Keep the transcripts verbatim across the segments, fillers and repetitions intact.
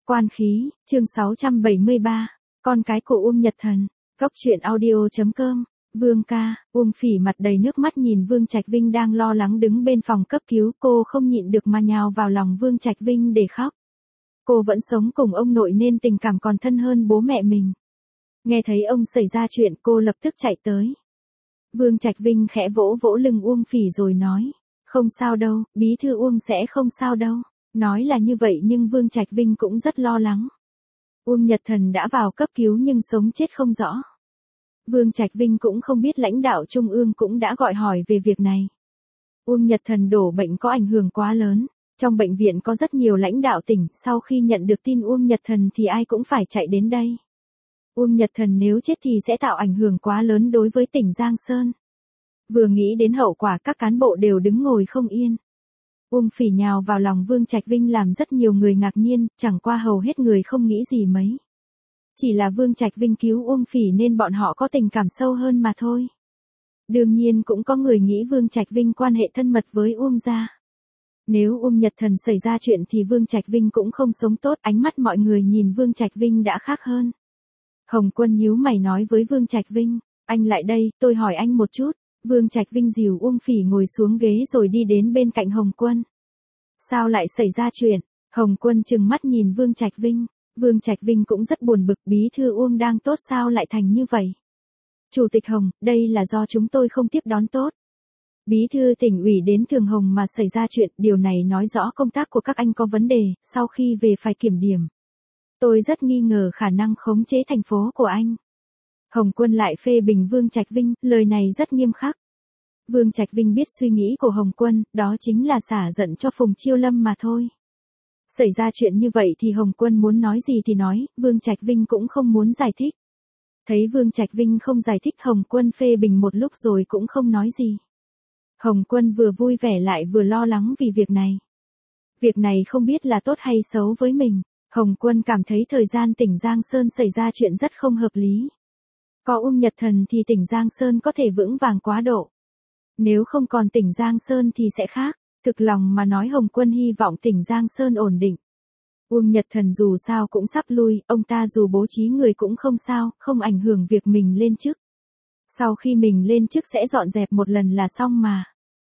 Quan khí, chương sáu trăm bảy mươi ba, con cái của Uông Nhật Thần, góc truyện audio.com, Vương ca, Uông Phỉ mặt đầy nước mắt nhìn Vương Trạch Vinh đang lo lắng đứng bên phòng cấp cứu, cô không nhịn được mà nhào vào lòng Vương Trạch Vinh để khóc. Cô vẫn sống cùng ông nội nên tình cảm còn thân hơn bố mẹ mình. Nghe thấy ông xảy ra chuyện cô lập tức chạy tới. Vương Trạch Vinh khẽ vỗ vỗ lưng Uông Phỉ rồi nói, không sao đâu, bí thư Uông sẽ không sao đâu. Nói là như vậy nhưng Vương Trạch Vinh cũng rất lo lắng. Uông Nhật Thần đã vào cấp cứu nhưng sống chết không rõ. Vương Trạch Vinh cũng không biết lãnh đạo Trung ương cũng đã gọi hỏi về việc này. Uông Nhật Thần đổ bệnh có ảnh hưởng quá lớn. Trong bệnh viện có rất nhiều lãnh đạo tỉnh, sau khi nhận được tin Uông Nhật Thần thì ai cũng phải chạy đến đây. Uông Nhật Thần nếu chết thì sẽ tạo ảnh hưởng quá lớn đối với tỉnh Giang Sơn. Vừa nghĩ đến hậu quả các cán bộ đều đứng ngồi không yên. Uông Phỉ nhào vào lòng Vương Trạch Vinh làm rất nhiều người ngạc nhiên, chẳng qua hầu hết người không nghĩ gì mấy. Chỉ là Vương Trạch Vinh cứu Uông Phỉ nên bọn họ có tình cảm sâu hơn mà thôi. Đương nhiên cũng có người nghĩ Vương Trạch Vinh quan hệ thân mật với Uông gia. Nếu Uông Nhật Thần xảy ra chuyện thì Vương Trạch Vinh cũng không sống tốt, ánh mắt mọi người nhìn Vương Trạch Vinh đã khác hơn. Hồng Quân nhíu mày nói với Vương Trạch Vinh, anh lại đây, tôi hỏi anh một chút. Vương Trạch Vinh dìu Uông Phỉ ngồi xuống ghế rồi đi đến bên cạnh Hồng Quân. Sao lại xảy ra chuyện? Hồng Quân trừng mắt nhìn Vương Trạch Vinh. Vương Trạch Vinh cũng rất buồn bực, bí thư Uông đang tốt sao lại thành như vậy? Chủ tịch Hồng, đây là do chúng tôi không tiếp đón tốt. Bí thư tỉnh ủy đến Thường Hồng mà xảy ra chuyện, điều này nói rõ công tác của các anh có vấn đề, sau khi về phải kiểm điểm. Tôi rất nghi ngờ khả năng khống chế thành phố của anh. Hồng Quân lại phê bình Vương Trạch Vinh, lời này rất nghiêm khắc. Vương Trạch Vinh biết suy nghĩ của Hồng Quân, đó chính là xả giận cho Phùng Chiêu Lâm mà thôi. Xảy ra chuyện như vậy thì Hồng Quân muốn nói gì thì nói, Vương Trạch Vinh cũng không muốn giải thích. Thấy Vương Trạch Vinh không giải thích, Hồng Quân phê bình một lúc rồi cũng không nói gì. Hồng Quân vừa vui vẻ lại vừa lo lắng vì việc này. Việc này không biết là tốt hay xấu với mình. Hồng Quân cảm thấy thời gian tỉnh Giang Sơn xảy ra chuyện rất không hợp lý. Có Uông Nhật Thần thì tỉnh Giang Sơn có thể vững vàng quá độ. Nếu không còn tỉnh Giang Sơn thì sẽ khác. Thực lòng mà nói Hồng Quân hy vọng tỉnh Giang Sơn ổn định. Uông Nhật Thần dù sao cũng sắp lui, ông ta dù bố trí người cũng không sao, không ảnh hưởng việc mình lên chức. Sau khi mình lên chức sẽ dọn dẹp một lần là xong mà.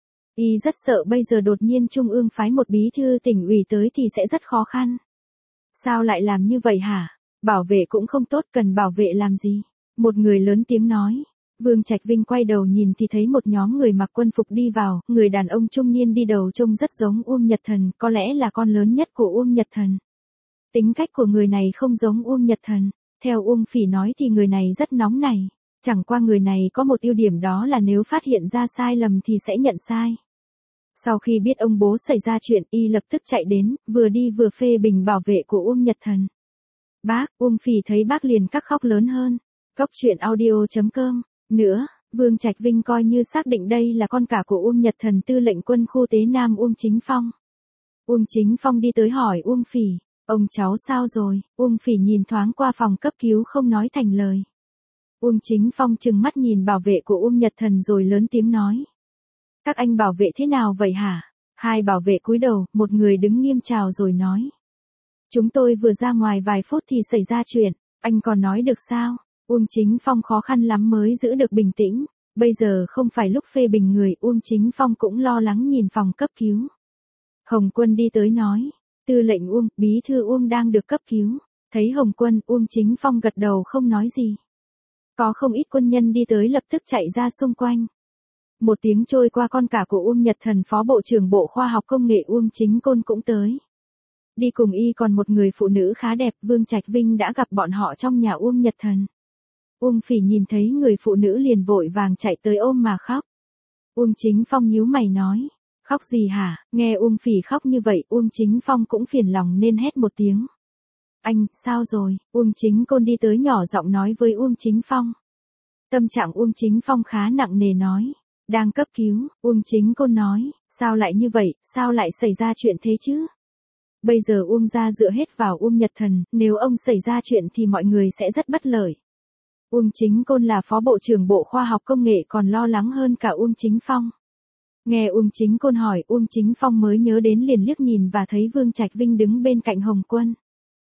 Y rất sợ bây giờ đột nhiên Trung ương phái một bí thư tỉnh ủy tới thì sẽ rất khó khăn. Sao lại làm như vậy hả? Bảo vệ cũng không tốt, cần bảo vệ làm gì? Một người lớn tiếng nói. Vương Trạch Vinh quay đầu nhìn thì thấy một nhóm người mặc quân phục đi vào, người đàn ông trung niên đi đầu trông rất giống Uông Nhật Thần, có lẽ là con lớn nhất của Uông Nhật Thần. Tính cách của người này không giống Uông Nhật Thần, theo Uông Phỉ nói thì người này rất nóng nảy, chẳng qua người này có một ưu điểm đó là nếu phát hiện ra sai lầm thì sẽ nhận sai. Sau khi biết ông bố xảy ra chuyện, y lập tức chạy đến, vừa đi vừa phê bình bảo vệ của Uông Nhật Thần. Bác, Uông Phỉ thấy bác liền cắc khóc lớn hơn. Góc truyện audio.com. Nữa, Vương Trạch Vinh coi như xác định đây là con cả của Uông Nhật Thần, tư lệnh quân khu Tế Nam Uông Chính Phong. Uông Chính Phong đi tới hỏi Uông Phỉ, ông cháu sao rồi? Uông Phỉ nhìn thoáng qua phòng cấp cứu không nói thành lời. Uông Chính Phong trừng mắt nhìn bảo vệ của Uông Nhật Thần rồi lớn tiếng nói. Các anh bảo vệ thế nào vậy hả? Hai bảo vệ cúi đầu, một người đứng nghiêm chào rồi nói. Chúng tôi vừa ra ngoài vài phút thì xảy ra chuyện, anh còn nói được sao? Uông Chính Phong khó khăn lắm mới giữ được bình tĩnh, bây giờ không phải lúc phê bình người, Uông Chính Phong cũng lo lắng nhìn phòng cấp cứu. Hồng Quân đi tới nói, tư lệnh Uông, bí thư Uông đang được cấp cứu. Thấy Hồng Quân, Uông Chính Phong gật đầu không nói gì. Có không ít quân nhân đi tới lập tức chạy ra xung quanh. Một tiếng trôi qua, con cả của Uông Nhật Thần, Phó Bộ trưởng Bộ Khoa học Công nghệ Uông Chính Côn cũng tới. Đi cùng y còn một người phụ nữ khá đẹp, Vương Trạch Vinh đã gặp bọn họ trong nhà Uông Nhật Thần. Uông Phỉ nhìn thấy người phụ nữ liền vội vàng chạy tới ôm mà khóc. Uông Chính Phong nhíu mày nói, khóc gì hả? Nghe Uông Phỉ khóc như vậy, Uông Chính Phong cũng phiền lòng nên hét một tiếng. Anh, sao rồi? Uông Chính Côn đi tới nhỏ giọng nói với Uông Chính Phong. Tâm trạng Uông Chính Phong khá nặng nề nói, đang cấp cứu. Uông Chính Côn nói, sao lại như vậy, sao lại xảy ra chuyện thế chứ? Bây giờ Uông gia dựa hết vào Uông Nhật Thần, nếu ông xảy ra chuyện thì mọi người sẽ rất bất lợi. Uông Chính Côn là Phó Bộ trưởng Bộ Khoa học Công nghệ còn lo lắng hơn cả Uông Chính Phong. Nghe Uông Chính Côn hỏi, Uông Chính Phong mới nhớ đến liền liếc nhìn và thấy Vương Trạch Vinh đứng bên cạnh Hồng Quân.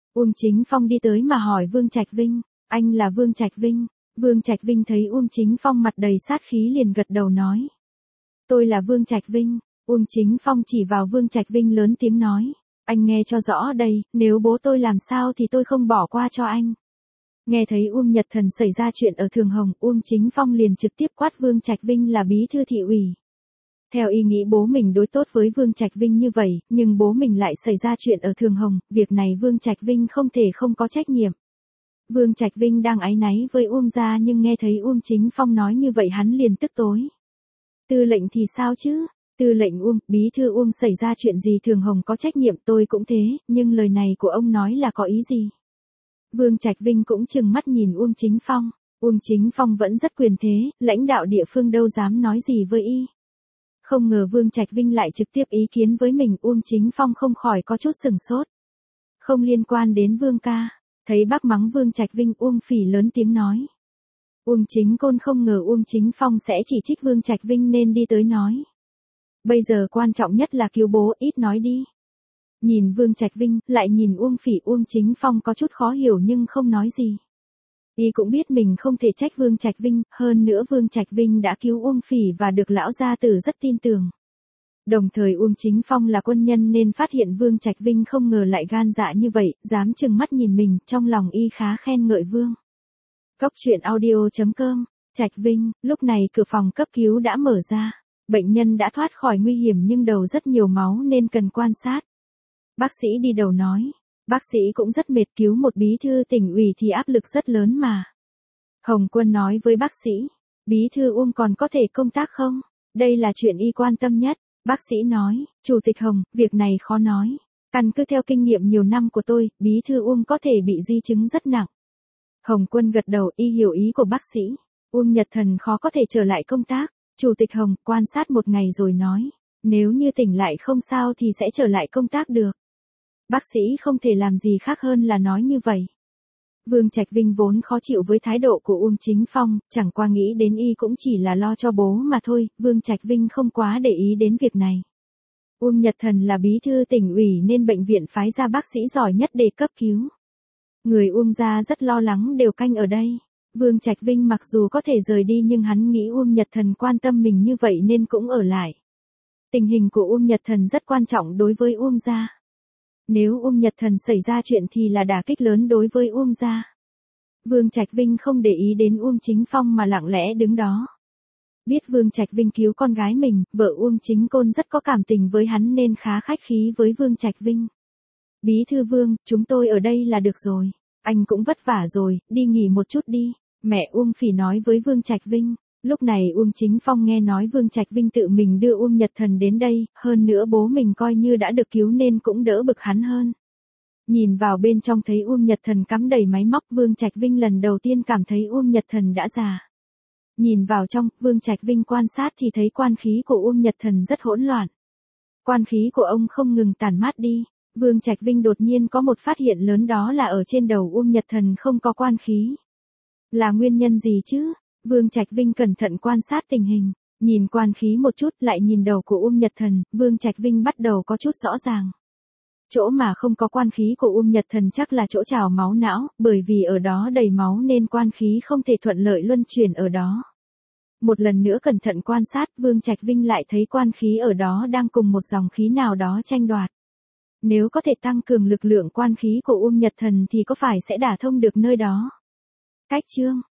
Uông Chính Phong đi tới mà hỏi Vương Trạch Vinh, anh là Vương Trạch Vinh. Vương Trạch Vinh thấy Uông Chính Phong mặt đầy sát khí liền gật đầu nói. Tôi là Vương Trạch Vinh. Uông Chính Phong chỉ vào Vương Trạch Vinh lớn tiếng nói. Anh nghe cho rõ đây, nếu bố tôi làm sao thì tôi không bỏ qua cho anh. Nghe thấy Uông Nhật Thần xảy ra chuyện ở Thường Hồng, Uông Chính Phong liền trực tiếp quát Vương Trạch Vinh là bí thư thị ủy. Theo ý nghĩ bố mình đối tốt với Vương Trạch Vinh như vậy, nhưng bố mình lại xảy ra chuyện ở Thường Hồng, việc này Vương Trạch Vinh không thể không có trách nhiệm. Vương Trạch Vinh đang áy náy với Uông gia nhưng nghe thấy Uông Chính Phong nói như vậy hắn liền tức tối. Tư lệnh thì sao chứ? Tư lệnh Uông, bí thư Uông xảy ra chuyện gì Thường Hồng có trách nhiệm tôi cũng thế, nhưng lời này của ông nói là có ý gì? Vương Trạch Vinh cũng trừng mắt nhìn Uông Chính Phong. Uông Chính Phong vẫn rất quyền thế, lãnh đạo địa phương đâu dám nói gì với y. Không ngờ Vương Trạch Vinh lại trực tiếp ý kiến với mình, Uông Chính Phong không khỏi có chút sừng sốt. Không liên quan đến Vương ca. Thấy bác mắng Vương Trạch Vinh, Uông Phỉ lớn tiếng nói. Uông Chính Côn không ngờ Uông Chính Phong sẽ chỉ trích Vương Trạch Vinh nên đi tới nói. Bây giờ quan trọng nhất là cứu bố, ít nói đi. Nhìn Vương Trạch Vinh, lại nhìn Uông Phỉ, Uông Chính Phong có chút khó hiểu nhưng không nói gì. Y cũng biết mình không thể trách Vương Trạch Vinh, hơn nữa Vương Trạch Vinh đã cứu Uông Phỉ và được lão gia tử rất tin tưởng. Đồng thời Uông Chính Phong là quân nhân nên phát hiện Vương Trạch Vinh không ngờ lại gan dạ như vậy, dám trừng mắt nhìn mình, trong lòng y khá khen ngợi Vương. Góc truyện audio chấm com, Trạch Vinh, lúc này cửa phòng cấp cứu đã mở ra. Bệnh nhân đã thoát khỏi nguy hiểm nhưng đầu rất nhiều máu nên cần quan sát. Bác sĩ đi đầu nói, bác sĩ cũng rất mệt, cứu một bí thư tỉnh ủy thì áp lực rất lớn mà. Hồng Quân nói với bác sĩ, bí thư Uông còn có thể công tác không? Đây là chuyện y quan tâm nhất. Bác sĩ nói, Chủ tịch Hồng, việc này khó nói. Căn cứ theo kinh nghiệm nhiều năm của tôi, bí thư Uông có thể bị di chứng rất nặng. Hồng Quân gật đầu, y hiểu ý của bác sĩ. Uông Nhật Thần khó có thể trở lại công tác. Chủ tịch Hồng quan sát một ngày rồi nói, nếu như tỉnh lại không sao thì sẽ trở lại công tác được. Bác sĩ không thể làm gì khác hơn là nói như vậy. Vương Trạch Vinh vốn khó chịu với thái độ của Uông Chính Phong, chẳng qua nghĩ đến y cũng chỉ là lo cho bố mà thôi, Vương Trạch Vinh không quá để ý đến việc này. Uông Nhật Thần là bí thư tỉnh ủy nên bệnh viện phái ra bác sĩ giỏi nhất để cấp cứu. Người Uông gia rất lo lắng đều canh ở đây. Vương Trạch Vinh mặc dù có thể rời đi nhưng hắn nghĩ Uông Nhật Thần quan tâm mình như vậy nên cũng ở lại. Tình hình của Uông Nhật Thần rất quan trọng đối với Uông gia. Nếu Uông Nhật Thần xảy ra chuyện thì là đả kích lớn đối với Uông gia. Vương Trạch Vinh không để ý đến Uông Chính Phong mà lặng lẽ đứng đó. Biết Vương Trạch Vinh cứu con gái mình, vợ Uông Chính Côn rất có cảm tình với hắn nên khá khách khí với Vương Trạch Vinh. Bí thư Vương, chúng tôi ở đây là được rồi. Anh cũng vất vả rồi, đi nghỉ một chút đi. Mẹ Uông Phỉ nói với Vương Trạch Vinh. Lúc này Uông Chính Phong nghe nói Vương Trạch Vinh tự mình đưa Uông Nhật Thần đến đây, hơn nữa bố mình coi như đã được cứu nên cũng đỡ bực hắn hơn. Nhìn vào bên trong thấy Uông Nhật Thần cắm đầy máy móc, Vương Trạch Vinh lần đầu tiên cảm thấy Uông Nhật Thần đã già. Nhìn vào trong, Vương Trạch Vinh quan sát thì thấy quan khí của Uông Nhật Thần rất hỗn loạn. Quan khí của ông không ngừng tản mát đi. Vương Trạch Vinh đột nhiên có một phát hiện lớn, đó là ở trên đầu Uông Nhật Thần không có quan khí. Là nguyên nhân gì chứ? Vương Trạch Vinh cẩn thận quan sát tình hình, nhìn quan khí một chút lại nhìn đầu của Uông Nhật Thần, Vương Trạch Vinh bắt đầu có chút rõ ràng. Chỗ mà không có quan khí của Uông Nhật Thần chắc là chỗ trào máu não, bởi vì ở đó đầy máu nên quan khí không thể thuận lợi luân chuyển ở đó. Một lần nữa cẩn thận quan sát, Vương Trạch Vinh lại thấy quan khí ở đó đang cùng một dòng khí nào đó tranh đoạt. Nếu có thể tăng cường lực lượng quan khí của Uông Nhật Thần thì có phải sẽ đả thông được nơi đó? Cách chương